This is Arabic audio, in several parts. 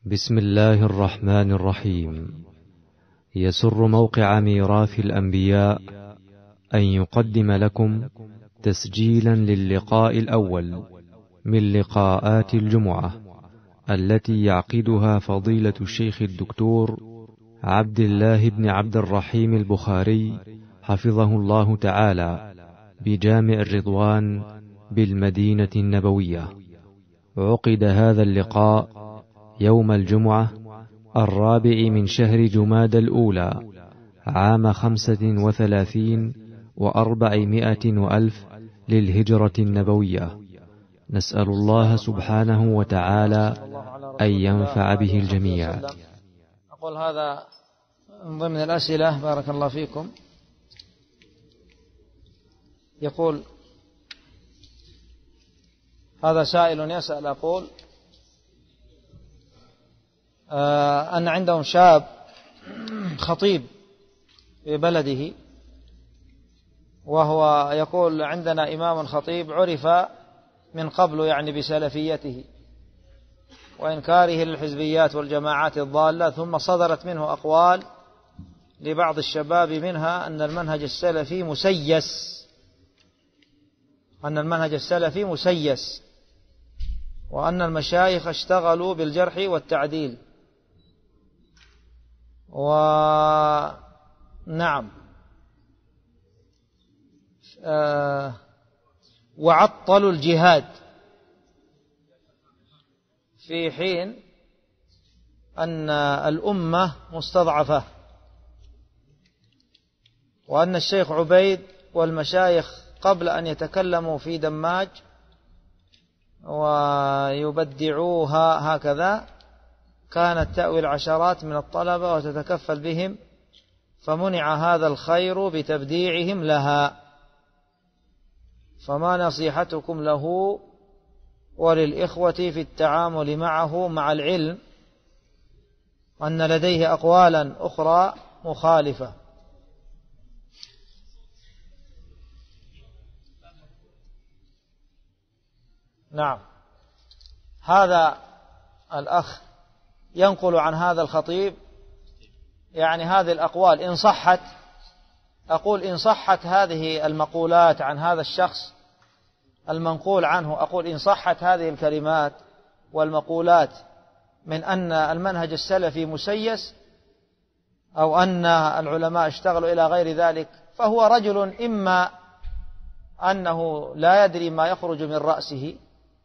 بسم الله الرحمن الرحيم. يسر موقع ميراث الأنبياء أن يقدم لكم تسجيلا للقاء الأول من لقاءات الجمعة التي يعقدها فضيلة الشيخ الدكتور عبد الله بن عبد الرحيم البخاري حفظه الله تعالى بجامع الرضوان بالمدينة النبوية. عقد هذا اللقاء يوم الجمعة 4 من شهر جمادى الأولى عام 35 و400 وألف للهجرة النبوية. نسأل الله سبحانه وتعالى أن ينفع به الجميع. أقول هذا من ضمن الأسئلة. بارك الله فيكم. يقول هذا سائل يسأل، أقول أن عندهم شاب خطيب في بلده، وهو يقول عندنا إمام خطيب عرف من قبل يعني بسلفيته وإنكاره للحزبيات والجماعات الضالة، ثم صدرت منه أقوال لبعض الشباب منها أن المنهج السلفي مسيس، وأن المشايخ اشتغلوا بالجرح والتعديل. ونعم وعطلوا الجهاد، في حين أن الأمة مستضعفة، وأن الشيخ عبيد والمشايخ قبل أن يتكلموا في دماج ويبدعوها هكذا كانت تأوي العشرات من الطلبة وتتكفل بهم، فمنع هذا الخير بتبديعهم لها. فما نصيحتكم له وللإخوة في التعامل معه، مع العلم أن لديه أقوالا أخرى مخالفة؟ نعم، هذا الأخ ينقل عن هذا الخطيب يعني هذه الأقوال إن صحت، أقول إن صحت هذه المقولات عن هذا الشخص المنقول عنه، أقول إن صحت هذه الكلمات والمقولات من أن المنهج السلفي مسيس أو أن العلماء اشتغلوا إلى غير ذلك، فهو رجل إما أنه لا يدري ما يخرج من رأسه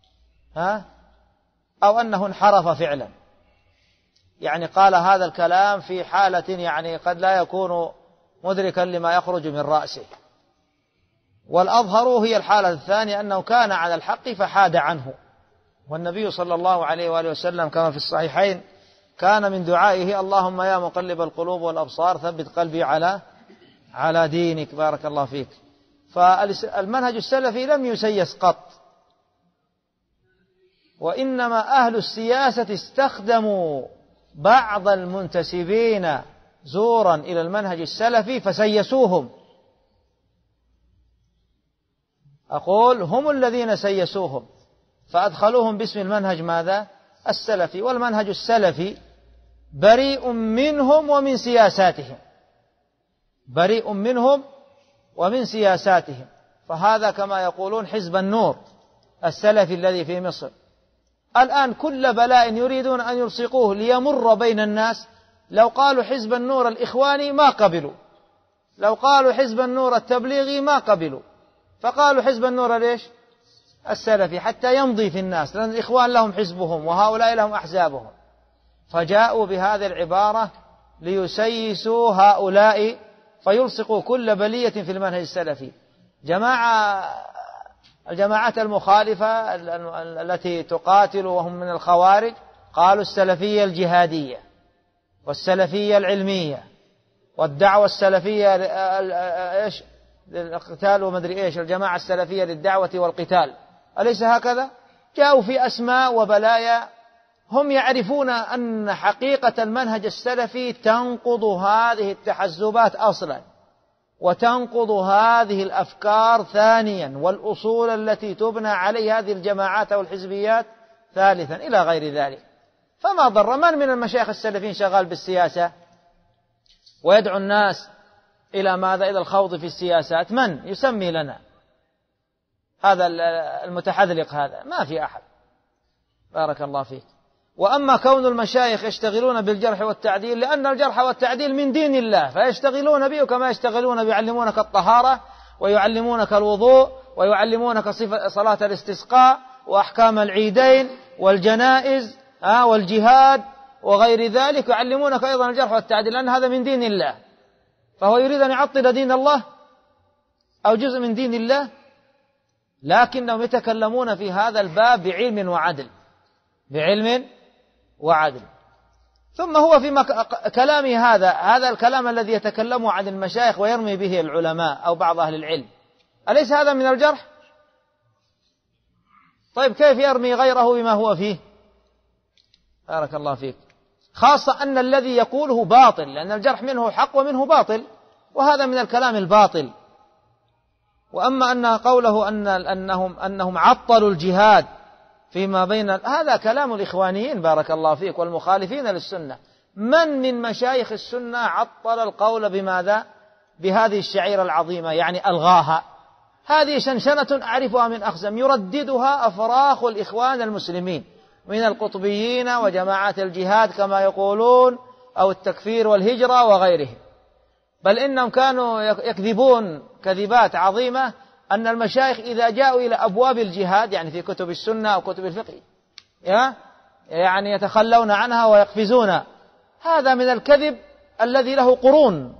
أو أنه انحرف فعلا، يعني قال هذا الكلام في حالة يعني قد لا يكون مدركا لما يخرج من رأسه. والأظهر هي الحالة الثانية، أنه كان على الحق فحاد عنه، والنبي صلى الله عليه وآله وسلم كما في الصحيحين كان من دعائه اللهم يا مقلب القلوب والأبصار ثبت قلبي على دينك. بارك الله فيك. فالمنهج السلفي لم يسيس قط، وإنما أهل السياسة استخدموا بعض المنتسبين زورا إلى المنهج السلفي فسيسوهم. أقول هم الذين سيسوهم فأدخلوهم باسم المنهج ماذا؟ السلفي. والمنهج السلفي بريء منهم ومن سياساتهم، بريء منهم ومن سياساتهم. فهذا كما يقولون حزب النور السلفي الذي في مصر الآن كل بلاء يريدون أن يلصقوه ليمر بين الناس. لو قالوا حزب النور الإخواني ما قبلوا، لو قالوا حزب النور التبليغي ما قبلوا، فقالوا حزب النور ليش؟ السلفي، حتى يمضي في الناس، لأن الإخوان لهم حزبهم وهؤلاء لهم أحزابهم. فجاءوا بهذه العبارة ليسيسوا هؤلاء فيلصقوا كل بلية في المنهج السلفي. الجماعات المخالفة التي تقاتل وهم من الخوارج قالوا السلفية الجهادية والسلفية العلمية والدعوة السلفية إيش للقتال وما أدري إيش، الجماعة السلفية للدعوة والقتال، أليس هكذا؟ جاءوا في أسماء وبلايا. هم يعرفون أن حقيقة المنهج السلفي تنقض هذه التحزبات أصلا، وتنقض هذه الأفكار ثانيا، والأصول التي تبنى عليه هذه الجماعات والحزبيات ثالثا، إلى غير ذلك. فما ضر. من المشايخ السلفيين شغال بالسياسة ويدعو الناس إلى ماذا؟ إلى الخوض في السياسات؟ من يسمي لنا هذا المتحذلق هذا؟ ما في أحد. بارك الله فيك. وأما كون المشايخ يشتغلون بالجرح والتعديل، لأن الجرح والتعديل من دين الله، فيشتغلون به كما يشتغلون بيعلمونك الطهارة ويعلمونك الوضوء ويعلمونك صلاة الاستسقاء وأحكام العيدين والجنائز والجهاد وغير ذلك، يعلمونك أيضا الجرح والتعديل، لأن هذا من دين الله. فهو يريد أن يعطل دين الله أو جزء من دين الله، لكنهم يتكلمون في هذا الباب بعلم وعدل، بعلم وعدل. ثم هو في كلامه هذا الكلام الذي يتكلم عن المشايخ ويرمي به العلماء أو بعض أهل العلم، أليس هذا من الجرح؟ طيب كيف يرمي غيره بما هو فيه؟ بارك الله فيك. خاصة أن الذي يقوله باطل، لأن الجرح منه حق ومنه باطل، وهذا من الكلام الباطل. وأما أن قوله أنهم عطلوا الجهاد فيما بين، هذا كلام الإخوانيين بارك الله فيك والمخالفين للسنة. من مشايخ السنة عطل القول بماذا؟ بهذه الشعيرة العظيمة، يعني ألغاها. هذه شنشنة أعرفها من أخزم يرددها أفراخ الإخوان المسلمين من القطبيين وجماعات الجهاد كما يقولون، أو التكفير والهجرة وغيرهم. بل إنهم كانوا يكذبون كذبات عظيمة أن المشايخ إذا جاءوا إلى أبواب الجهاد، يعني في كتب السنة أو كتب الفقه، يعني يتخلون عنها ويقفزون. هذا من الكذب الذي له قرون.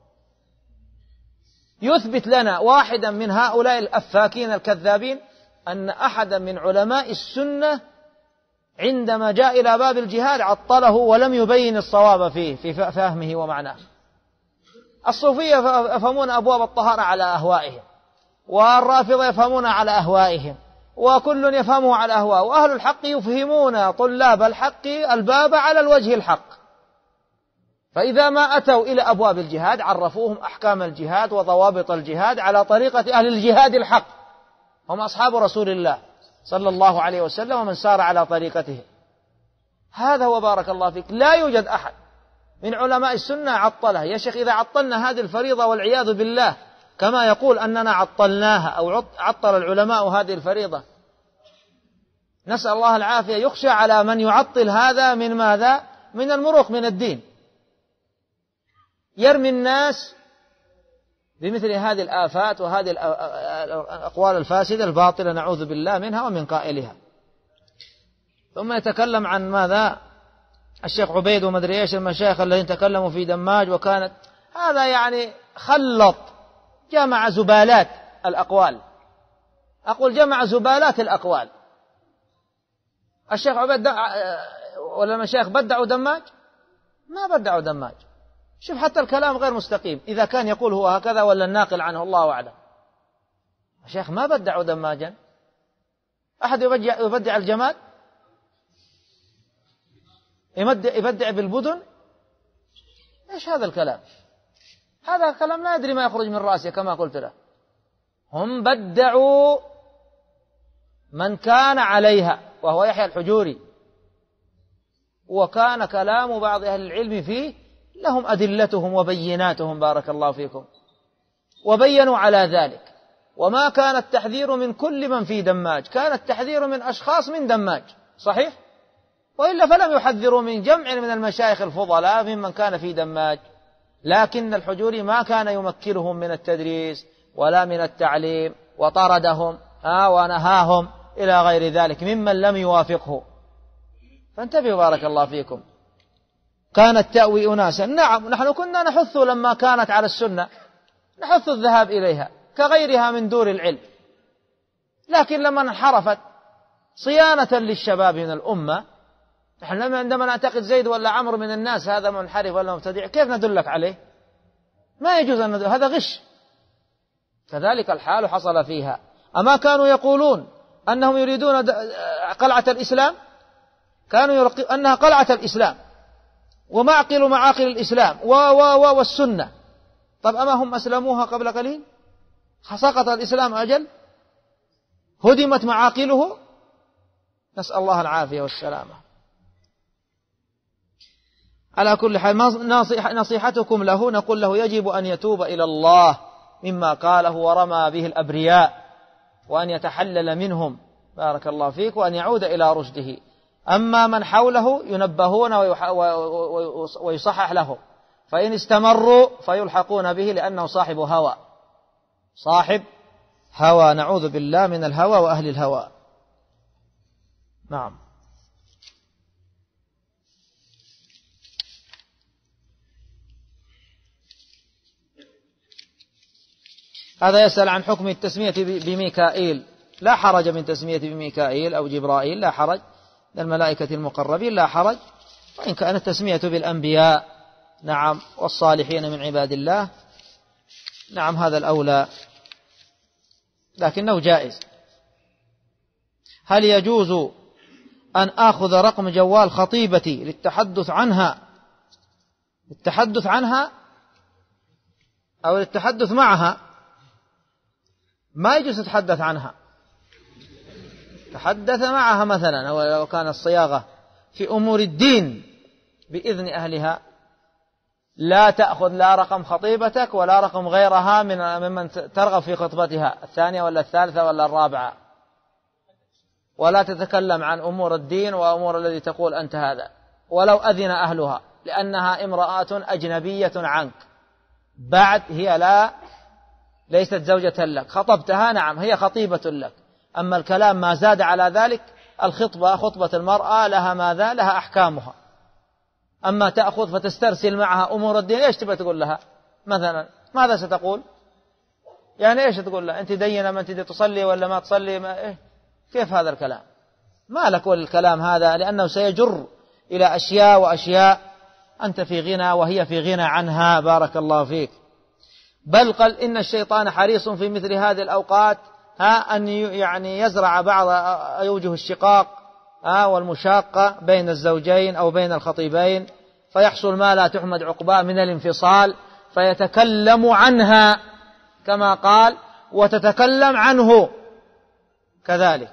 يثبت لنا واحدا من هؤلاء الأفاكين الكذابين أن أحدا من علماء السنة عندما جاء إلى باب الجهاد عطله ولم يبين الصواب فيه في فهمه ومعناه. الصوفية يفهمون أبواب الطهارة على أهوائهم، والرافضة يفهمون على أهوائهم، وكل يفهمه على أهوائه، وأهل الحق يفهمون طلاب الحق الباب على الوجه الحق. فإذا ما أتوا إلى أبواب الجهاد عرفوهم أحكام الجهاد وضوابط الجهاد على طريقة أهل الجهاد الحق، هم أصحاب رسول الله صلى الله عليه وسلم ومن سار على طريقته. هذا هو بارك الله فيك. لا يوجد أحد من علماء السنة عطلها. يا شيخ إذا عطلنا هذه الفريضة والعياذ بالله كما يقول أننا عطلناها أو عطل العلماء هذه الفريضة، نسأل الله العافية، يخشى على من يعطل هذا من ماذا؟ من المروق من الدين. يرمي الناس بمثل هذه الآفات وهذه الأقوال الفاسدة الباطلة، نعوذ بالله منها ومن قائلها. ثم يتكلم عن ماذا؟ الشيخ عبيد ومدري ايش المشايخ الذين تكلموا في دماج، وكانت هذا يعني خلط، جمع زبالات الأقوال. أقول جمع زبالات الأقوال. الشيخ عبيد ولا المشايخ بدعوا دماج؟ ما بدعوا دماج. شوف حتى الكلام غير مستقيم، إذا كان يقول هو هكذا ولا الناقل عنه الله أعلم. الشيخ ما بدعوا دماجا. أحد يبدع الجماد؟ يبدع بالبدن؟ إيش هذا الكلام؟ هذا كلام لا يدري ما يخرج من رأسه كما قلت له. هم بدعوا من كان عليها وهو يحيى الحجوري، وكان كلام بعض أهل العلم فيه لهم أدلتهم وبيناتهم بارك الله فيكم، وبينوا على ذلك. وما كان التحذير من كل من في دماج، كان التحذير من أشخاص من دماج، صحيح؟ وإلا فلم يحذروا من جمع من المشايخ الفضلاء ممن كان في دماج. لكن الحجوري ما كان يمكنهم من التدريس ولا من التعليم، وطردهم ونهاهم إلى غير ذلك ممن لم يوافقه. فانتبهوا بارك الله فيكم. كانت تأوي أناسا، نعم نحن كنا نحث لما كانت على السنة، نحث الذهاب إليها كغيرها من دور العلم. لكن لما انحرفت صيانة للشباب من الأمة، نحن عندما نعتقد زيد ولا عمرو من الناس هذا منحرف ولا مبتدع، كيف ندلك عليه؟ ما يجوز أن ندل، هذا غش. كذلك الحال حصل فيها. أما كانوا يقولون أنهم يريدون قلعة الإسلام، كانوا يلقون أنها قلعة الإسلام ومعقل معاقل الإسلام والسنة. طب أما هم أسلموها قبل قليل؟ سقط الإسلام أجل، هدمت معاقله، نسأل الله العافية والسلامة. على كل حال نصيحتكم له نقول له يجب أن يتوب إلى الله مما قاله ورمى به الأبرياء، وأن يتحلل منهم بارك الله فيك، وأن يعود إلى رشده. أما من حوله ينبهون ويصحح له، فإن استمروا فيلحقون به لأنه صاحب هوى، صاحب هوى، نعوذ بالله من الهوى وأهل الهوى. نعم. هذا يسأل عن حكم التسمية بميكائيل. لا حرج من تسمية بميكائيل أو جبرائيل، لا حرج، للملائكة المقربين لا حرج. وإن كانت التسمية بالأنبياء نعم والصالحين من عباد الله نعم هذا الأولى، لكنه جائز. هل يجوز أن آخذ رقم جوال خطيبتي للتحدث عنها أو للتحدث معها؟ ما يجوز تتحدث عنها، تحدث معها مثلا، أو لو كان الصياغة في أمور الدين بإذن أهلها. لا تأخذ لا رقم خطيبتك ولا رقم غيرها ممن ترغب في خطبتها، الثانية ولا الثالثة ولا الرابعة، ولا تتكلم عن أمور الدين وأمور الذي تقول أنت هذا ولو أذن أهلها، لأنها امرأة أجنبية عنك، بعد هي ليست زوجة لك، خطبتها نعم هي خطيبة لك. أما الكلام ما زاد على ذلك، الخطبة خطبة المرأة لها ماذا؟ لها أحكامها. أما تأخذ فتسترسل معها أمور الدين، إيش تبغى تقول لها مثلا؟ ماذا ستقول؟ يعني إيش تقول لها؟ أنت دينة ما أنت تصلي ولا ما تصلي؟ إيه؟ كيف هذا الكلام؟ ما لك والكلام هذا، لأنه سيجر إلى أشياء وأشياء أنت في غنى وهي في غنى عنها بارك الله فيك. بل قال إن الشيطان حريص في مثل هذه الأوقات أن يعني يزرع بعض أوجه الشقاق والمشاقة بين الزوجين أو بين الخطيبين، فيحصل ما لا تحمد عقباه من الانفصال، فيتكلم عنها كما قال وتتكلم عنه كذلك.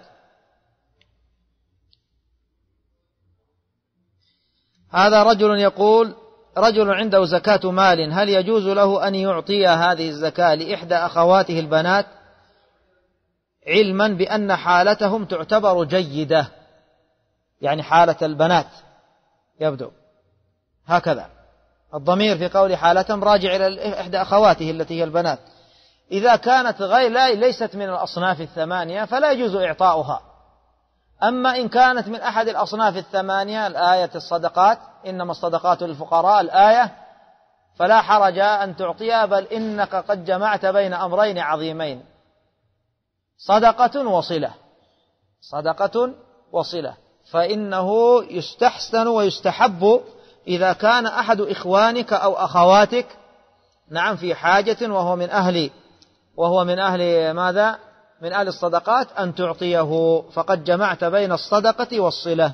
هذا رجل يقول رجل عنده زكاة مال، هل يجوز له أن يعطي هذه الزكاة لإحدى أخواته البنات علما بأن حالتهم تعتبر جيدة؟ يعني حالة البنات يبدو هكذا، الضمير في قول حالتهم راجع إلى إحدى أخواته التي هي البنات. إذا كانت ليست من الأصناف الثمانية فلا يجوز إعطاؤها. أما إن كانت من أحد الأصناف الثمانية، الآية الصدقات إنما الصدقات للفقراء الآية، فلا حرج أن تعطيها، بل إنك قد جمعت بين أمرين عظيمين، صدقة وصلة، صدقة وصلة. فإنه يستحسن ويستحب إذا كان أحد إخوانك أو أخواتك نعم في حاجة وهو من أهل ماذا؟ من أهل الصدقات، أن تعطيه، فقد جمعت بين الصدقة والصلة.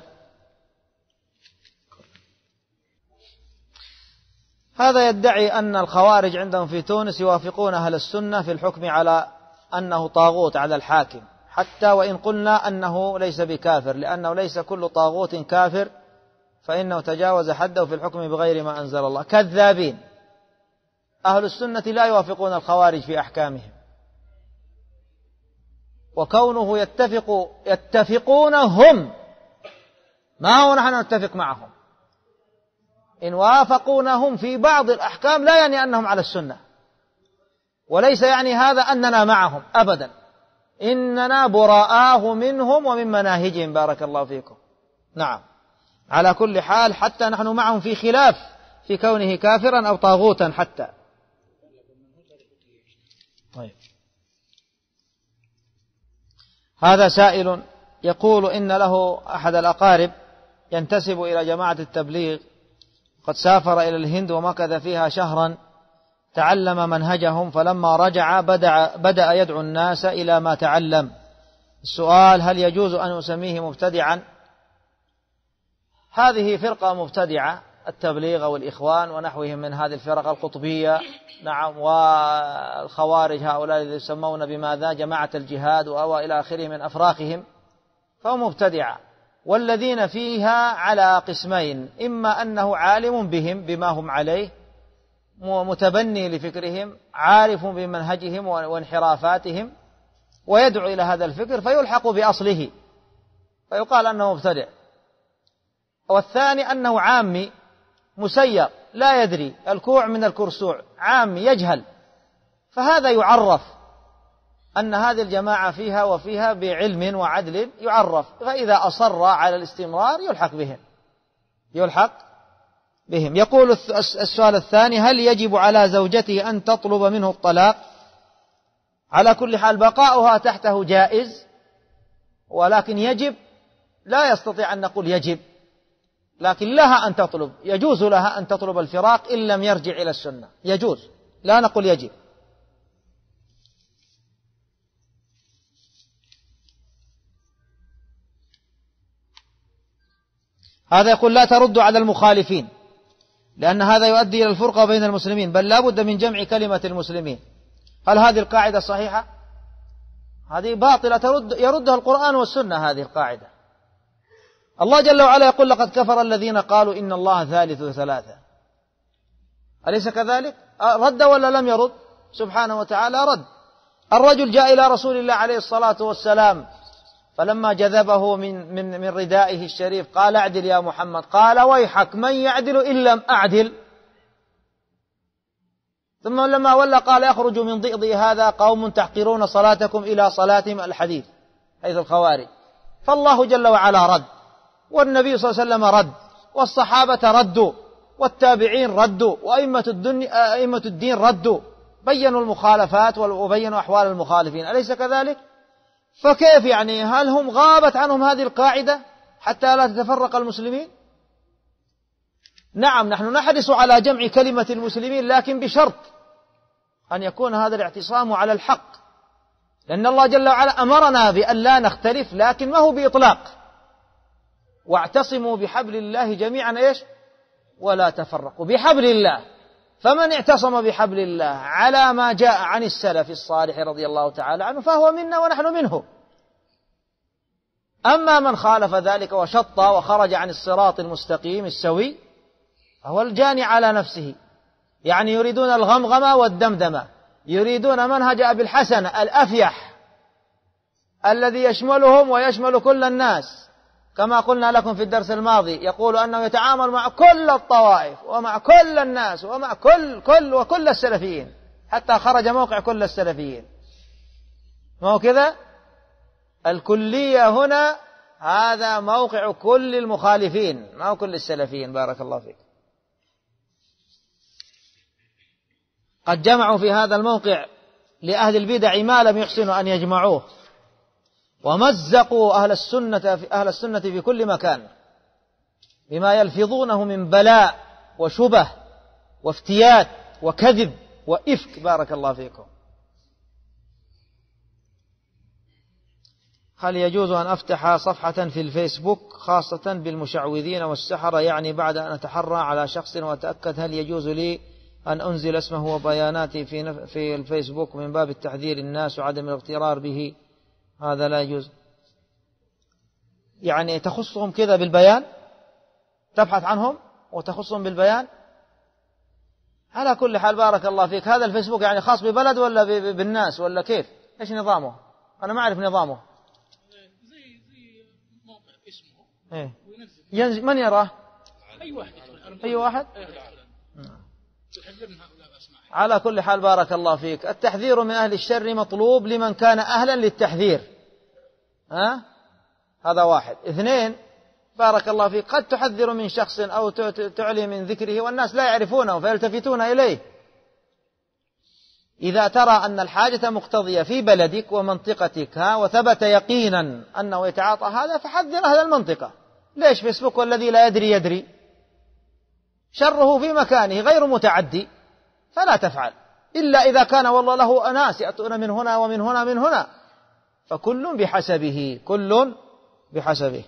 هذا يدعي أن الخوارج عندهم في تونس يوافقون أهل السنة في الحكم على أنه طاغوت على الحاكم، حتى وإن قلنا أنه ليس بكافر، لأنه ليس كل طاغوت كافر، فإنه تجاوز حده في الحكم بغير ما أنزل الله. كذابين. أهل السنة لا يوافقون الخوارج في أحكامهم، وكونه يتفقون هم، ما هو نحن نتفق معهم. إن وافقونهم في بعض الأحكام لا يعني أنهم على السنة، وليس يعني هذا أننا معهم أبدا، إننا براءاه منهم ومن مناهجهم بارك الله فيكم. نعم، على كل حال حتى نحن معهم في خلاف في كونه كافرا أو طاغوتا حتى. طيب، هذا سائل يقول إن له أحد الأقارب ينتسب إلى جماعة التبليغ، قد سافر إلى الهند ومكث فيها شهرا، تعلم منهجهم، فلما رجع بدأ يدعو الناس إلى ما تعلم. السؤال: هل يجوز أن أسميه مبتدعا؟ هذه فرقة مبتدعة، التبليغ والإخوان ونحوهم من هذه الفرق القطبية، نعم، والخوارج هؤلاء الذين يسمون بماذا؟ جماعة الجهاد وإلى آخره من أفراقهم، فهو مبتدعة. والذين فيها على قسمين: إما أنه عالم بهم بما هم عليه، متبني لفكرهم، عارف بمنهجهم وانحرافاتهم، ويدعو إلى هذا الفكر فيلحق بأصله فيقال أنه مبتدع. والثاني أنه عامي مسير لا يدري الكوع من الكرسوع، عامي يجهل، فهذا يعرف أن هذه الجماعة فيها وفيها بعلم وعدل يعرف، فإذا أصر على الاستمرار يلحق بهم. يقول السؤال الثاني: هل يجب على زوجته أن تطلب منه الطلاق؟ على كل حال بقاؤها تحته جائز، ولكن يجب لا يستطيع أن نقول يجب، لكن لها أن تطلب، يجوز لها أن تطلب الفراق إن لم يرجع إلى السنة، يجوز، لا نقول يجب. هذا يقول: لا ترد على المخالفين لأن هذا يؤدي إلى الفرقة بين المسلمين، بل لا بد من جمع كلمة المسلمين. هل هذه القاعدة صحيحة؟ هذه باطلة، يردها القرآن والسنة هذه القاعدة. الله جل وعلا يقول: لقد كفر الذين قالوا إن الله ثالث ثلاثة. أليس كذلك؟ رد ولا لم يرد؟ سبحانه وتعالى رد. الرجل جاء إلى رسول الله عليه الصلاة والسلام فلما جذبه من ردائه الشريف قال: اعدل يا محمد. قال: ويحك، من يعدل إن لم أعدل؟ ثم لما ولى قال: يخرج من ضئضي هذا قوم تحقرون صلاتكم إلى صلاتهم الحديث، حيث الخوارج. فالله جل وعلا رد، والنبي صلى الله عليه وسلم رد، والصحابة ردوا، والتابعين ردوا، وأئمة الدين ردوا، بينوا المخالفات وبينوا أحوال المخالفين، أليس كذلك؟ فكيف يعني؟ هل هم غابت عنهم هذه القاعدة حتى لا تتفرق المسلمين؟ نعم، نحن نحرص على جمع كلمة المسلمين، لكن بشرط أن يكون هذا الاعتصام على الحق، لأن الله جل وعلا أمرنا بأن لا نختلف، لكن ما هو بإطلاق: واعتصموا بحبل الله جميعا إيش؟ ولا تفرقوا. بحبل الله، فمن اعتصم بحبل الله على ما جاء عن السلف الصالح رضي الله تعالى عنه فهو منا ونحن منه. أما من خالف ذلك وشط وخرج عن الصراط المستقيم السوي فهو الجاني على نفسه، يعني يريدون الغمغمة والدمدمة، يريدون منهج أبي الحسن الأفيح الذي يشملهم ويشمل كل الناس، كما قلنا لكم في الدرس الماضي، يقول أنه يتعامل مع كل الطوائف ومع كل الناس ومع كل السلفيين، حتى خرج موقع كل السلفيين. ما هو كذا؟ الكلية هنا هذا موقع كل المخالفين، ما هو كل السلفيين. بارك الله فيك. قد جمعوا في هذا الموقع لأهل البدع ما لم يحسنوا أن يجمعوه، ومزقوا أهل السنة في كل مكان بما يلفظونه من بلاء وشبه وافتيات وكذب وإفك. بارك الله فيكم. هل يجوز أن أفتح صفحة في الفيسبوك خاصة بالمشعوذين والسحرة، يعني بعد أن أتحرى على شخص وأتأكد هل يجوز لي أن أنزل اسمه وبياناتي في الفيسبوك من باب التحذير الناس وعدم الاغترار به؟ هذا لا يجوز. يعني تخصهم كذا بالبيان، تبحث عنهم وتخصهم بالبيان. على كل حال بارك الله فيك، هذا الفيسبوك يعني خاص ببلد ولا بالناس ولا كيف؟ ايش نظامه؟ أنا ما أعرف نظامه. زي موقع اسمه إيه؟ ينزل من يراه؟ أي واحد. على كل حال بارك الله فيك، التحذير من أهل الشر مطلوب لمن كان أهلا للتحذير. هذا واحد. اثنين، بارك الله فيك، قد تحذر من شخص أو تعلي من ذكره والناس لا يعرفونه فيلتفتون إليه. إذا ترى أن الحاجة مقتضية في بلدك ومنطقتك وثبت يقينا أنه يتعاطى هذا فحذر أهل المنطقة. ليش فيسبوك والذي لا يدري يدري؟ شره في مكانه غير متعدي، فلا تفعل إلا إذا كان والله له أناس يأتون من هنا ومن هنا من هنا، فكل بحسبه، كل بحسبه.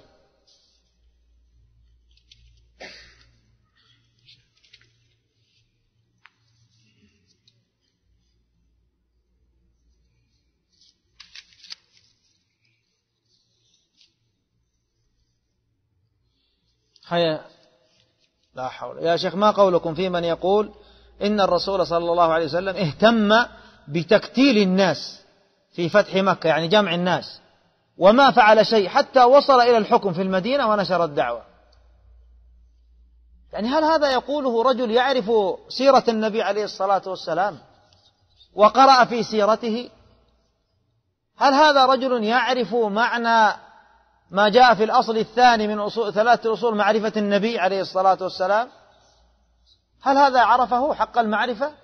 لا حول. يا شيخ ما قولكم في من يقول إن الرسول صلى الله عليه وسلم اهتم بتكتيل الناس في فتح مكة، يعني جمع الناس، وما فعل شيء حتى وصل إلى الحكم في المدينة ونشر الدعوة؟ يعني هل هذا يقوله رجل يعرف سيرة النبي عليه الصلاة والسلام وقرأ في سيرته؟ هل هذا رجل يعرف معنى ما جاء في الأصل الثاني من ثلاثة أصول معرفة النبي عليه الصلاة والسلام؟ هل هذا عرفه حق المعرفة؟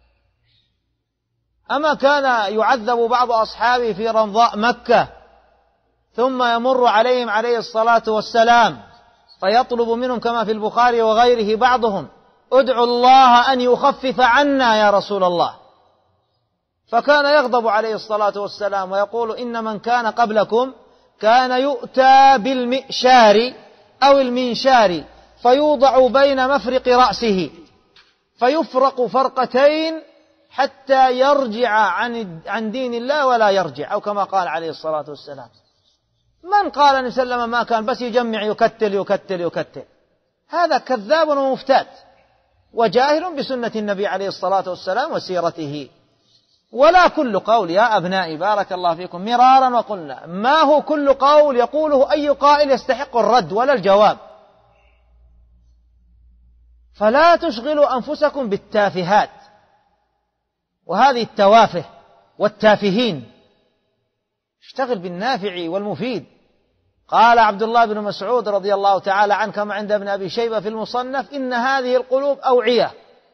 أما كان يعذب بعض أصحابه في رمضاء مكة ثم يمر عليهم عليه الصلاة والسلام فيطلب منهم كما في البخاري وغيره بعضهم: ادعوا الله أن يخفف عنا يا رسول الله. فكان يغضب عليه الصلاة والسلام ويقول: إن من كان قبلكم كان يؤتى بالمئشار أو المنشار فيوضع بين مفرق رأسه فيفرق فرقتين حتى يرجع عن دين الله ولا يرجع، أو كما قال عليه الصلاة والسلام. من قال أن سلم ما كان بس يجمع يكتل؟ هذا كذاب ومفتات وجاهل بسنة النبي عليه الصلاة والسلام وسيرته. ولا كل قول يا أبنائي بارك الله فيكم مرارا وقلنا، ما هو كل قول يقوله أي قائل يستحق الرد ولا الجواب. فلا تشغلوا أنفسكم بالتافهات وهذه التوافه والتافهين، اشتغل بالنافع والمفيد. قال عبد الله بن مسعود رضي الله تعالى عنه كما عند ابن أبي شيبة في المصنف: إن هذه القلوب أوعية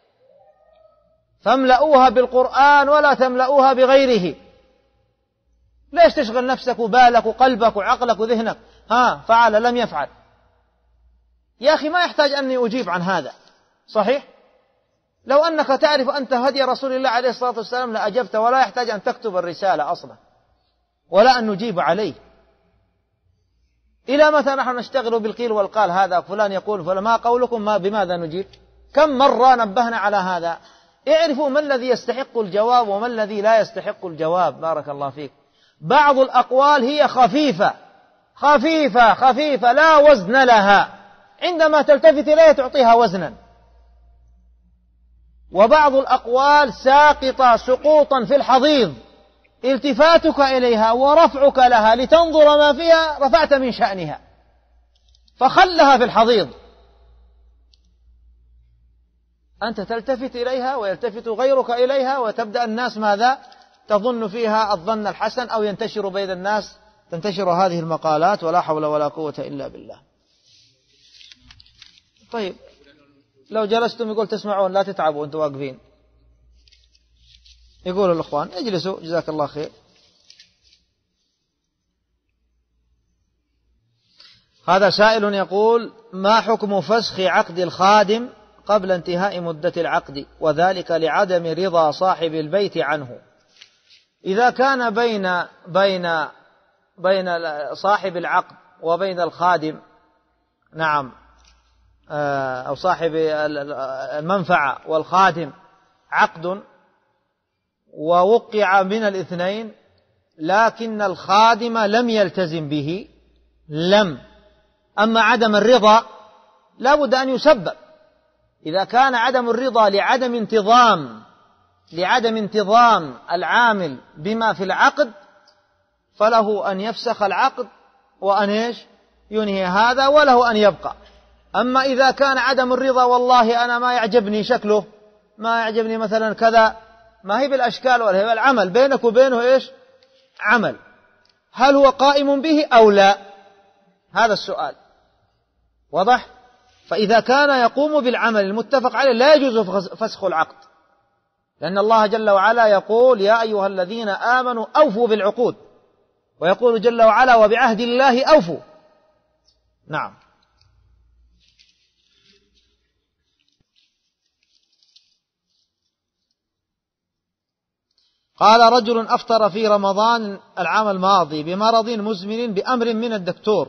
فاملؤوها بالقرآن ولا تملؤوها بغيره. ليش تشغل نفسك وبالك وقلبك وعقلك وذهنك؟ فعل لم يفعل. يا أخي ما يحتاج أني أجيب عن هذا، صحيح؟ لو أنك تعرف أنت هدي رسول الله عليه الصلاة والسلام لأجبت، ولا يحتاج أن تكتب الرسالة أصلا ولا أن نجيب عليه. إلى متى نحن نشتغل بالقيل والقال؟ هذا فلان يقول فلان، ما قولكم؟ ما بماذا نجيب؟ كم مرة نبهنا على هذا. اعرفوا ما الذي يستحق الجواب وما الذي لا يستحق الجواب. بارك الله فيك. بعض الأقوال هي خفيفة لا وزن لها، عندما تلتفت إليها تعطيها وزنا. وبعض الأقوال ساقطة سقوطا في الحضيض، التفاتك إليها ورفعك لها لتنظر ما فيها رفعت من شأنها، فخلها في الحضيض. أنت تلتفت إليها ويلتفت غيرك إليها، وتبدأ الناس ماذا؟ تظن فيها الظن الحسن، أو ينتشر بين الناس، تنتشر هذه المقالات، ولا حول ولا قوة إلا بالله. طيب لو جلستم يقول تسمعون لا تتعبوا أنتم واقفين. يقول الأخوان اجلسوا جزاك الله خير. هذا سائل يقول: ما حكم فسخ عقد الخادم قبل انتهاء مدة العقد، وذلك لعدم رضا صاحب البيت عنه؟ إذا كان بين صاحب العقد وبين الخادم، نعم، أو صاحب المنفعة والخادم عقد ووقع من الاثنين، لكن الخادم لم يلتزم به، أما عدم الرضا لا بد أن يسبب. إذا كان عدم الرضا لعدم انتظام العامل بما في العقد، فله أن يفسخ العقد وأن ينهي هذا، وله أن يبقى. أما إذا كان عدم الرضا والله أنا ما يعجبني شكله، ما يعجبني مثلا كذا، ما هي بالأشكال ولا هي بالعمل، بينك وبينه عمل، هل هو قائم به أو لا؟ هذا السؤال واضح. فإذا كان يقوم بالعمل المتفق عليه لا يجوز فسخ العقد، لأن الله جل وعلا يقول: يا أيها الذين آمنوا أوفوا بالعقود، ويقول جل وعلا: وبعهد الله أوفوا. نعم. قال: رجل أفطر في رمضان العام الماضي بمرض مزمن بأمر من الدكتور،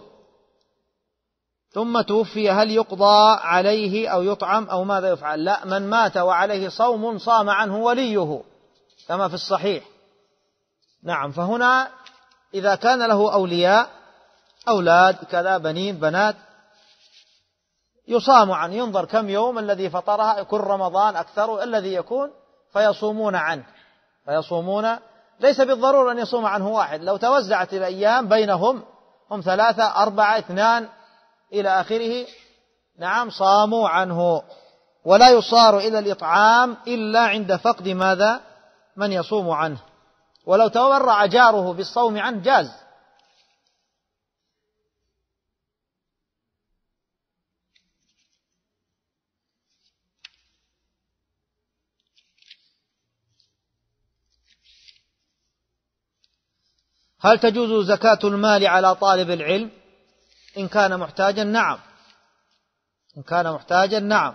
ثم توفي، هل يقضى عليه أو يطعم أو ماذا يفعل؟ لا، من مات وعليه صوم صام عنه وليه كما في الصحيح. نعم. فهنا إذا كان له أولياء، أولاد كذا، بنين بنات، يصام عنه، ينظر كم يوم الذي فطرها، كل رمضان أكثر الذي يكون، فيصومون عنه، فيصومون، ليس بالضرورة أن يصوم عنه واحد، لو توزعت الأيام بينهم، هم 3 4 2 إلى آخره، نعم، صاموا عنه. ولا يصار إلى الإطعام إلا عند فقد ماذا؟ من يصوم عنه. ولو تورع جاره بالصوم عنه جاز. هل تجوز زكاة المال على طالب العلم إن كان محتاجا؟ نعم، إن كان محتاجا نعم.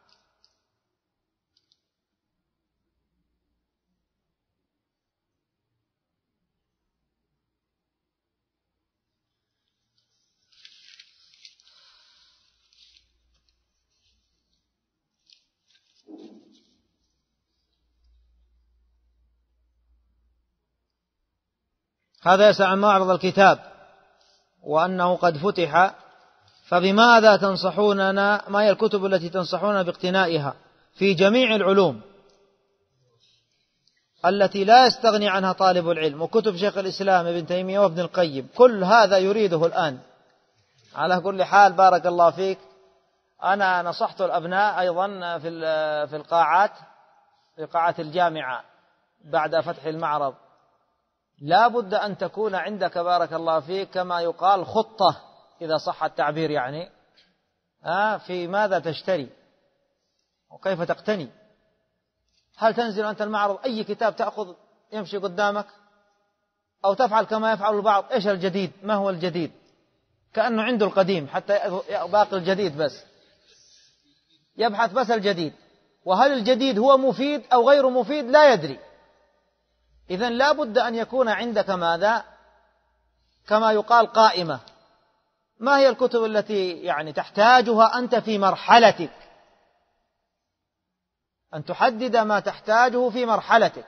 هذا يسأل عن معرض الكتاب وأنه قد فتح، فبماذا تنصحوننا؟ ما هي الكتب التي تنصحوننا باقتنائها في جميع العلوم التي لا يستغني عنها طالب العلم، وكتب شيخ الإسلام ابن تيمية وابن القيم، كل هذا يريده الآن. على كل حال بارك الله فيك، أنا نصحت الأبناء أيضا في القاعات، في قاعات الجامعة بعد فتح المعرض، لا بد أن تكون عندك بارك الله فيك كما يقال خطة، إذا صح التعبير، يعني في ماذا تشتري وكيف تقتني. هل تنزل أنت المعرض أي كتاب تأخذ يمشي قدامك، أو تفعل كما يفعل البعض؟ إيش الجديد؟ ما هو الجديد؟ كأنه عنده القديم، حتى باقي الجديد بس، يبحث بس الجديد، وهل الجديد هو مفيد أو غير مفيد لا يدري. إذن لا بد أن يكون عندك ماذا؟ كما يقال قائمة، ما هي الكتب التي يعني تحتاجها أنت في مرحلتك، أن تحدد ما تحتاجه في مرحلتك،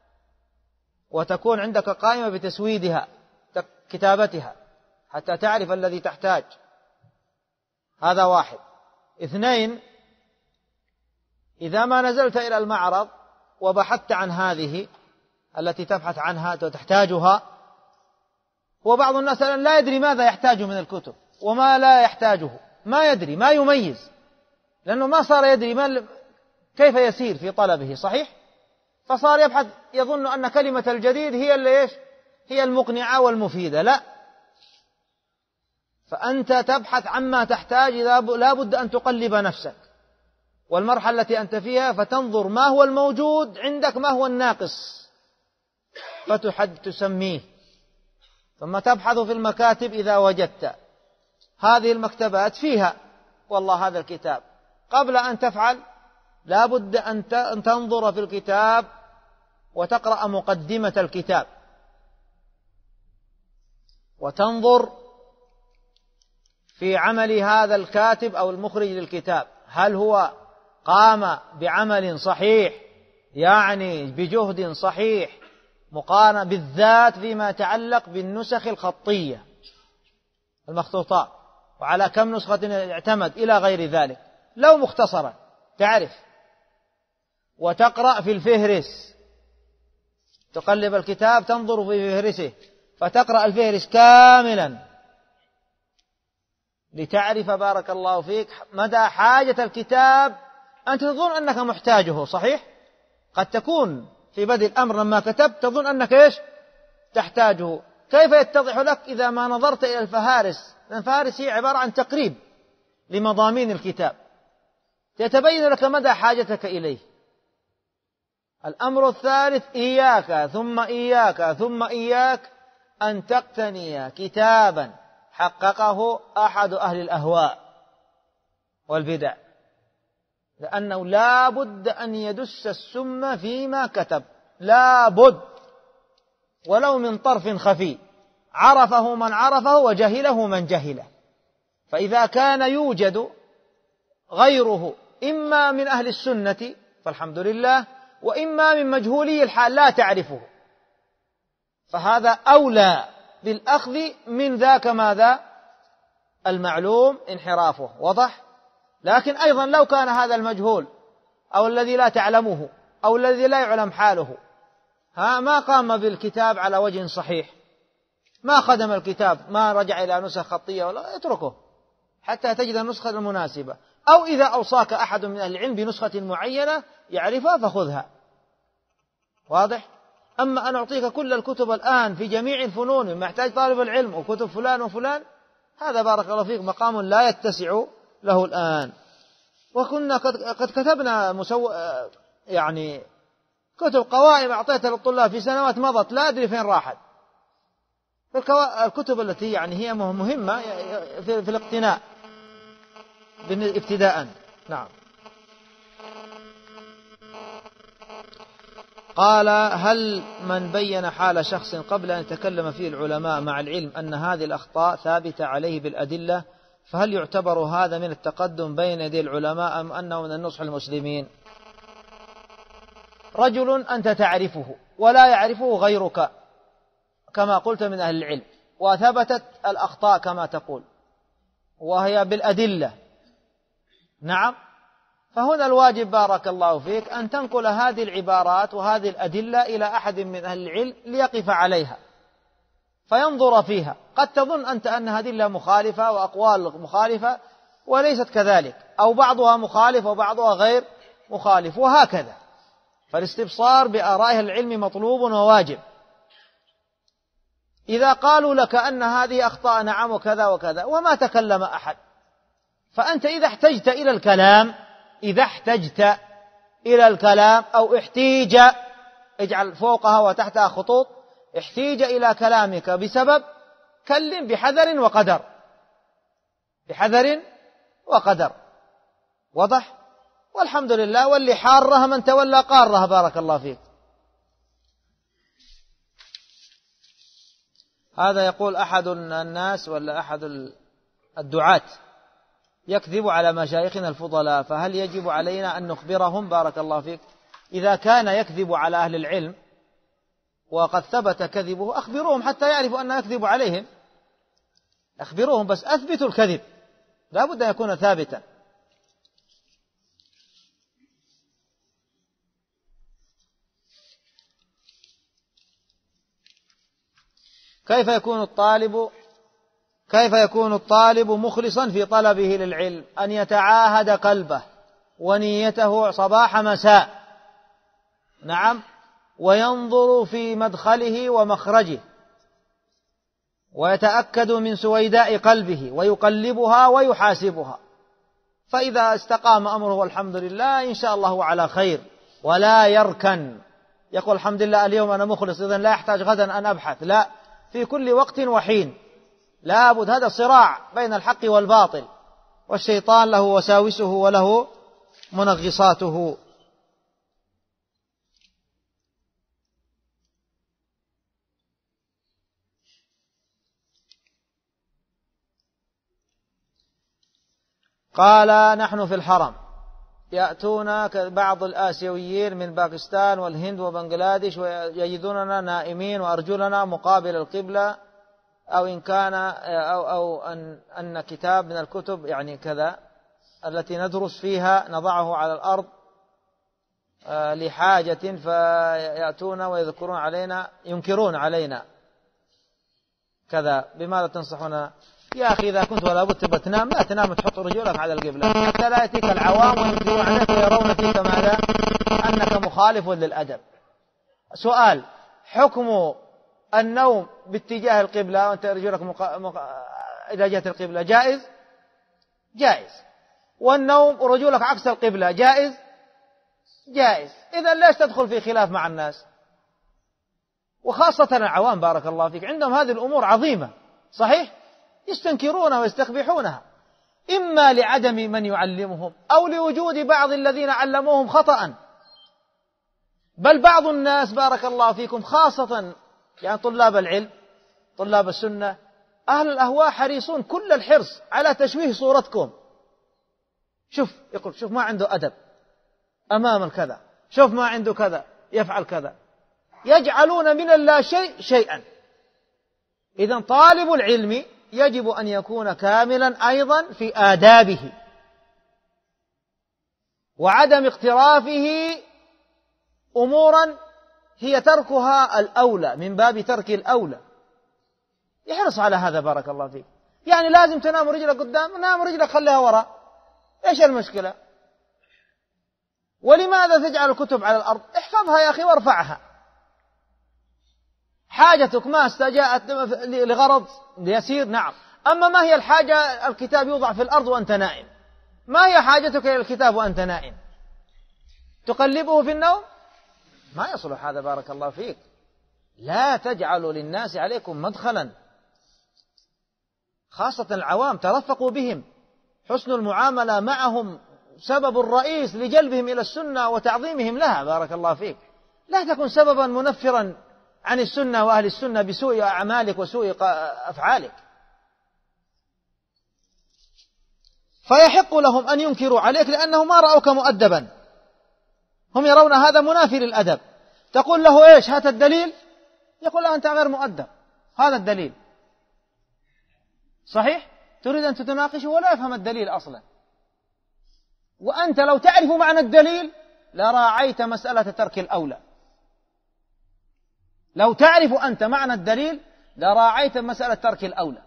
وتكون عندك قائمة بتسويدها، كتابتها، حتى تعرف الذي تحتاج. هذا 1. 2، إذا ما نزلت إلى المعرض وبحثت عن هذه التي تبحث عنها وتحتاجها، وبعض الناس لا يدري ماذا يحتاج من الكتب وما لا يحتاجه، ما يدري، ما يميز، لأنه ما صار يدري كيف يسير في طلبه، صحيح؟ فصار يبحث، يظن أن كلمة الجديد هي اللي إيش؟ هي المقنعة والمفيدة. لا، فأنت تبحث عما تحتاج، لا بد أن تقلب نفسك والمرحلة التي أنت فيها، فتنظر ما هو الموجود عندك، ما هو الناقص، تسميه، ثم تبحث في المكاتب إذا وجدت هذه المكتبات فيها والله هذا الكتاب. قبل أن تفعل لا بد أن تنظر في الكتاب وتقرأ مقدمة الكتاب، وتنظر في عمل هذا الكاتب أو المخرج للكتاب، هل هو قام بعمل صحيح، يعني بجهد صحيح، مقارنة بالذات فيما يتعلق بالنسخ الخطية المخطوطات، وعلى كم نسخة اعتمد إلى غير ذلك. لو مختصرا تعرف، وتقرأ في الفهرس، تقلب الكتاب تنظر في فهرسه، فتقرأ الفهرس كاملا لتعرف بارك الله فيك مدى حاجة الكتاب. أنت تظن أنك محتاجه، صحيح؟ قد تكون في بدء الأمر لما كتبت تظن أنك إيش؟ تحتاجه. كيف يتضح لك إذا ما نظرت إلى الفهارس؟ لأن الفهارس هي عبارة عن تقريب لمضامين الكتاب، يتبين لك مدى حاجتك إليه. الأمر الثالث، إياك ثم إياك ثم إياك أن تقتني كتابا حققه أحد أهل الأهواء والبدع، لأنه لا بد أن يدس السم فيما كتب، لا بد، ولو من طرف خفي، عرفه من عرفه وجهله من جهله. فإذا كان يوجد غيره إما من أهل السنة فالحمد لله، وإما من مجهولي الحال لا تعرفه، فهذا أولى بالأخذ من ذاك ماذا؟ المعلوم انحرافه. وضح؟ لكن أيضا لو كان هذا المجهول أو الذي لا تعلمه أو الذي لا يعلم حاله ما قام بالكتاب على وجه صحيح، ما خدم الكتاب، ما رجع إلى نسخ خطية ولا، اتركه حتى تجد النسخة المناسبة، أو إذا أوصاك أحد من أهل العلم بنسخة معينة يعرفها فخذها. واضح؟ أما أن أعطيك كل الكتب الآن في جميع الفنون مما يحتاج طالب العلم وكتب فلان وفلان، هذا بارك الله فيك مقام لا يتسع له الآن. وكنا قد كتبنا يعني كتب قوائم أعطيتها للطلاب في سنوات مضت لا أدري فين راحت. الكتب التي يعني هي مهمة في الاقتناء ابتداء. نعم. قال: هل من بين حال شخص قبل أن يتكلم فيه العلماء مع العلم أن هذه الأخطاء ثابتة عليه بالأدلة، فهل يعتبر هذا من التقدم بين يدي العلماء أم أنه من النصح المسلمين؟ رجل أنت تعرفه ولا يعرفه غيرك كما قلت من أهل العلم، وثبتت الأخطاء كما تقول وهي بالأدلة، نعم، فهنا الواجب بارك الله فيك أن تنقل هذه العبارات وهذه الأدلة إلى أحد من أهل العلم ليقف عليها فينظر فيها. قد تظن أنت أن هذه أدلة مخالفة وأقوال مخالفة وليست كذلك، أو بعضها مخالف وبعضها غير مخالف، وهكذا. فالاستبصار بآراء العلم مطلوب وواجب. إذا قالوا لك أن هذه أخطاء نعم وكذا وكذا وما تكلم أحد، فأنت إذا احتجت إلى الكلام أو احتيج، اجعل فوقها وتحتها خطوط، احتيج إلى كلامك بسبب، كلم بحذر وقدر، بحذر وقدر. وضح؟ والحمد لله. واللي حارها من تولى قارها بارك الله فيك. هذا يقول أحد الناس ولا أحد الدعاة يكذب على مشايخنا الفضلاء، فهل يجب علينا أن نخبرهم بارك الله فيك؟ إذا كان يكذب على أهل العلم وقد ثبت كذبه أخبروهم حتى يعرفوا أن يكذب عليهم، أخبروهم، بس أثبتوا الكذب، لا بد أن يكون ثابتا. كيف يكون الطالب مخلصا في طلبه للعلم؟ أن يتعاهد قلبه ونيته صباح مساء، نعم، وينظر في مدخله ومخرجه ويتأكد من سويداء قلبه ويقلبها ويحاسبها، فإذا استقام أمره والحمد لله إن شاء الله على خير. ولا يركن يقول الحمد لله اليوم أنا مخلص إذن لا يحتاج غدا أن أبحث، لا، في كل وقت وحين لابد. هذا صراع بين الحق والباطل، والشيطان له وساوسه وله منغصاته. قال: نحن في الحرم يأتون بعض الآسيويين من باكستان والهند وبنغلاديش ويجدوننا نائمين وأرجلنا مقابل القبلة، أو إن كان أو أن كتاب من الكتب يعني كذا التي ندرس فيها نضعه على الأرض لحاجة، فيأتون ويذكرون علينا ينكرون علينا كذا. بماذا تنصحنا؟ يا أخي إذا كنت ولا بد تبغى تنام لا تنام، تحط رجولك على القبلة حتى لا يأتيك العوام وينكرون عليك ويرون فيك ماذا؟ أنك مخالف للأدب. سؤال: حكم النوم باتجاه القبلة وأنت رجولك إلى جهة القبلة جائز؟ جائز. والنوم ورجولك عكس القبلة جائز؟ جائز. إذا ليش تدخل في خلاف مع الناس؟ وخاصة العوام بارك الله فيك عندهم هذه الأمور عظيمة، صحيح؟ يستنكرونها ويستقبحونها، إما لعدم من يعلمهم أو لوجود بعض الذين علموهم خطأ. بل بعض الناس بارك الله فيكم خاصة يعني طلاب العلم طلاب السنة أهل الأهواء حريصون كل الحرص على تشويه صورتكم. شوف يقول شوف ما عنده أدب أمام الكذا، شوف ما عنده كذا يفعل كذا، يجعلون من اللا شيء شيئا. إذن طالب العلم يجب أن يكون كاملا أيضا في آدابه، وعدم اقترافه أمورا هي تركها الأولى من باب ترك الأولى. يحرص على هذا بارك الله فيك. يعني لازم تنام رجلك قدام، نام رجلك خليها وراء، إيش المشكلة؟ ولماذا تجعل الكتب على الأرض؟ احفظها يا أخي وارفعها. حاجتك ما استجاءت لغرض يسير، نعم. أما ما هي الحاجة الكتاب يوضع في الأرض وأنت نائم؟ ما هي حاجتك إلى الكتاب وأنت نائم؟ تقلبه في النوم؟ ما يصلح هذا بارك الله فيك. لا تجعلوا للناس عليكم مدخلا، خاصة العوام، ترفقوا بهم. حسن المعاملة معهم سبب الرئيس لجلبهم إلى السنة وتعظيمهم لها بارك الله فيك. لا تكن سببا منفرا عن السنة وأهل السنة بسوء أعمالك وسوء أفعالك. فيحق لهم أن ينكروا عليك لأنهم ما رأوك مؤدبا، هم يرون هذا منافي للأدب. تقول له إيش؟ هات الدليل، يقول له أنت غير مؤدب، هذا الدليل. صحيح؟ تريد أن تتناقشه ولا يفهم الدليل أصلا. وأنت لو تعرف معنى الدليل لراعيت مسألة ترك الأولى. لو تعرف أنت معنى الدليل لراعيت مسألة ترك الأولى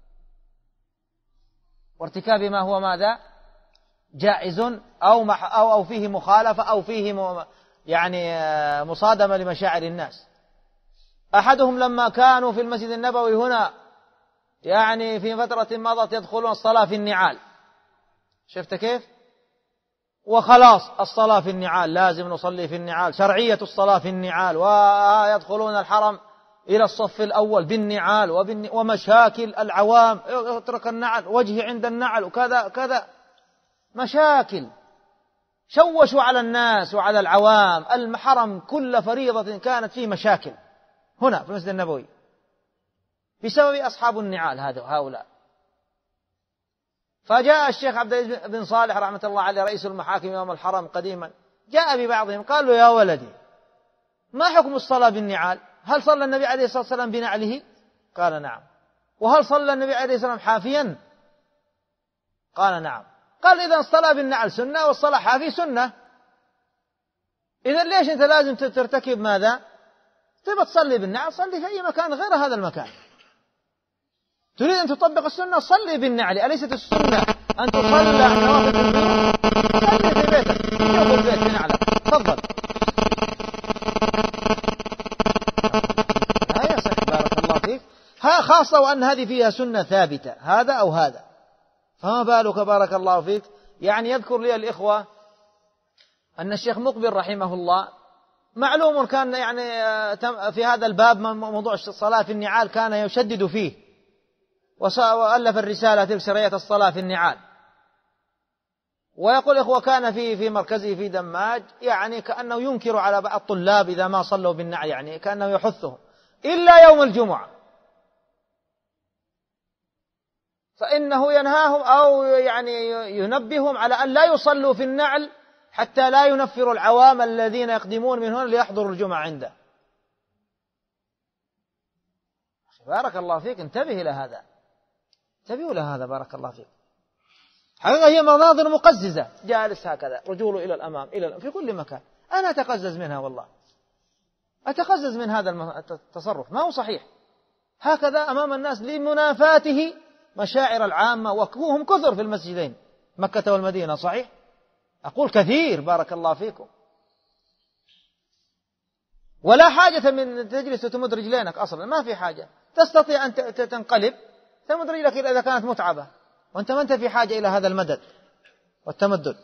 وارتكاب ما هو ماذا؟ جائز أو فيه مخالفة أو فيه يعني مصادمة لمشاعر الناس. أحدهم لما كانوا في المسجد النبوي هنا يعني في فترة مضت يدخلون الصلاة في النعال، شفت كيف؟ وخلاص الصلاة في النعال، لازم نصلي في النعال، شرعية الصلاة في النعال، ويدخلون الحرم إلى الصف الأول بالنعال ومشاكل العوام، اترك النعل، وجهي عند النعل وكذا كذا، مشاكل شوشوا على الناس وعلى العوام. الحرم كل فريضة كانت فيه مشاكل هنا في المسجد النبوي بسبب أصحاب النعال هؤلاء. فجاء الشيخ عبد العزيز بن صالح رحمة الله عليه رئيس المحاكم يوم الحرم قديما، جاء ببعضهم قال له: يا ولدي، ما حكم الصلاة بالنعال؟ هل صلى النبي عليه الصلاة والسلام بنعله؟ قال: نعم. وهل صلى النبي عليه الصلاة والسلام حافيا؟ قال: نعم. قال: إذا الصلاة بالنعل سنة والصلاة حافي سنة، إذا ليش أنت لازم ترتكب ماذا؟ تبى تصلي بالنعل صلي في أي مكان غير هذا المكان. تريد أن تطبق السنة صلي بالنعل. أليست السنة أن تصلى نوافل البيوت؟ صلي في بيتك، يدخل البيت بنعلك، تفضل. لا يصح بارك الله فيك، خاصة وأن هذه فيها سنة ثابتة، هذا أو هذا، فما بالك بارك الله فيك. يعني يذكر لي الإخوة أن الشيخ مقبل رحمه الله معلوم كان يعني في هذا الباب موضوع الصلاة في النعال كان يشدد فيه، وألف الرسالة تلك سرية الصلاة في النعال. ويقول إخوة كان في مركزه في دماج يعني كأنه ينكر على بعض الطلاب إذا ما صلوا بالنعل، يعني كأنه يحثهم إلا يوم الجمعة، فإنه ينهاهم أو يعني ينبههم على أن لا يصلوا في النعل حتى لا ينفروا العوام الذين يقدمون من هنا ليحضروا الجمعة عنده. بارك الله فيك، انتبه إلى هذا، انتبهوا إلى هذا بارك الله فيك. حقيقة هي مناظر مقززة، جالس هكذا رجوله إلى الأمام في كل مكان، أنا أتقزز منها والله، أتقزز من هذا التصرف، ما هو صحيح هكذا أمام الناس لمنافاته مشاعر العامة. وهم كثر في المسجدين مكة والمدينة، صحيح، أقول كثير بارك الله فيكم، ولا حاجة من تجلس وتمد رجلينك أصلا، ما في حاجة، تستطيع أن تنقلب تمد رجلك إذا كانت متعبة، وأنت ما أنت في حاجة إلى هذا المدد والتمدد.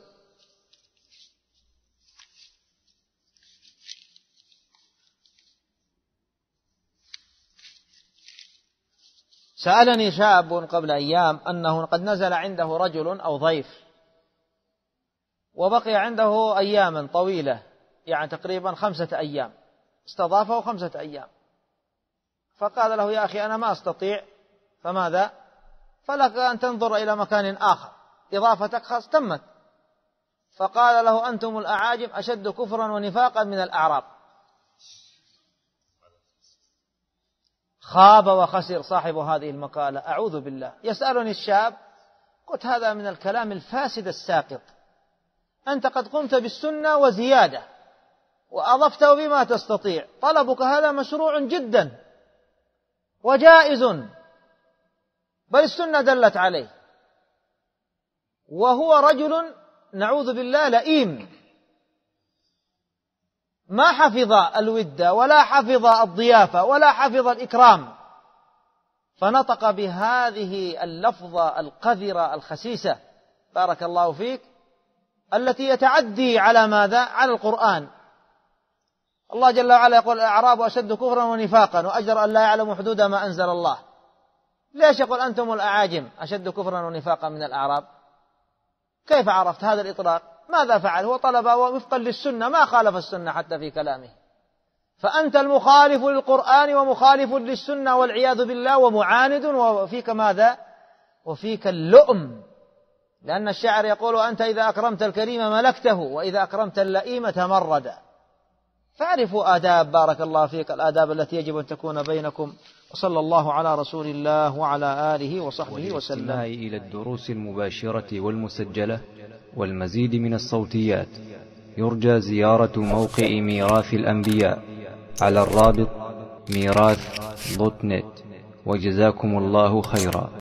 سألني شاب قبل أيام أنه قد نزل عنده رجل أو ضيف وبقي عنده أياما طويلة، يعني تقريبا 5 أيام، استضافه 5 أيام، فقال له: يا أخي أنا ما أستطيع، فماذا؟ فلك أن تنظر إلى مكان آخر، إضافتك خاص تمت. فقال له: أنتم الأعاجم أشد كفرا ونفاقا من الأعراب. خاب وخسر صاحب هذه المقالة، أعوذ بالله. يسألني الشاب، قلت: هذا من الكلام الفاسد الساقط، أنت قد قمت بالسنة وزيادة وأضفته بما تستطيع، طلبك هذا مشروع جدا وجائز، بل السنة دلت عليه. وهو رجل نعوذ بالله لئيم، ما حفظ الود ولا حفظ الضيافة ولا حفظ الإكرام، فنطق بهذه اللفظة القذرة الخسيسة بارك الله فيك، التي يتعدي على ماذا؟ على القرآن. الله جل وعلا يقول الأعراب أشد كفرا ونفاقا وأجدر أن لا يعلموا حدود ما أنزل الله. ليش يقول أنتم الأعاجم أشد كفرا ونفاقا من الأعراب؟ كيف عرفت هذا الإطلاق؟ ماذا فعل؟ هو طلب وفقا للسنة، ما خالف السنة حتى في كلامه. فأنت المخالف للقرآن ومخالف للسنة والعياذ بالله ومعاند، وفيك ماذا؟ وفيك اللؤم، لأن الشاعر يقول أنت إذا أكرمت الكريم ملكته وإذا أكرمت اللئيم تمرد. فاعرفوا آداب بارك الله فيك، الآداب التي يجب أن تكون بينكم. وصلى الله على رسول الله وعلى آله وصحبه وسلم. والاستماع إلى الدروس المباشرة والمسجلة والمزيد من الصوتيات يرجى زيارة موقع ميراث الأنبياء على الرابط ميراث.net. وجزاكم الله خيرا.